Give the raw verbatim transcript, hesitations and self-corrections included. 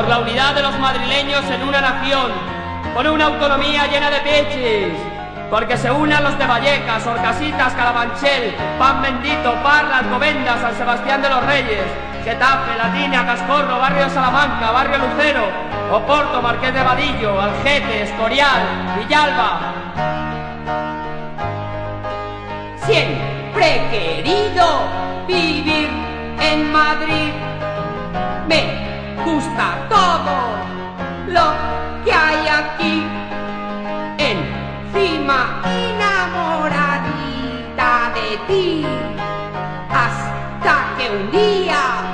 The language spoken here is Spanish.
por la unidad de los madrileños en una nación, con una autonomía llena de peches, porque se unan los de Vallecas, Orcasitas, Carabanchel, Pan Bendito, Parla, Alcobendas, San Sebastián de los Reyes, Getafe, Latina, Cascorro, Barrio de Salamanca, Barrio Lucero, Oporto, Marqués de Vadillo, Algete, Escorial, Villalba. Siempre he querido vivir en Madrid. Me gusta todo lo que hay aquí. Encima enamoradita de ti, hasta que un día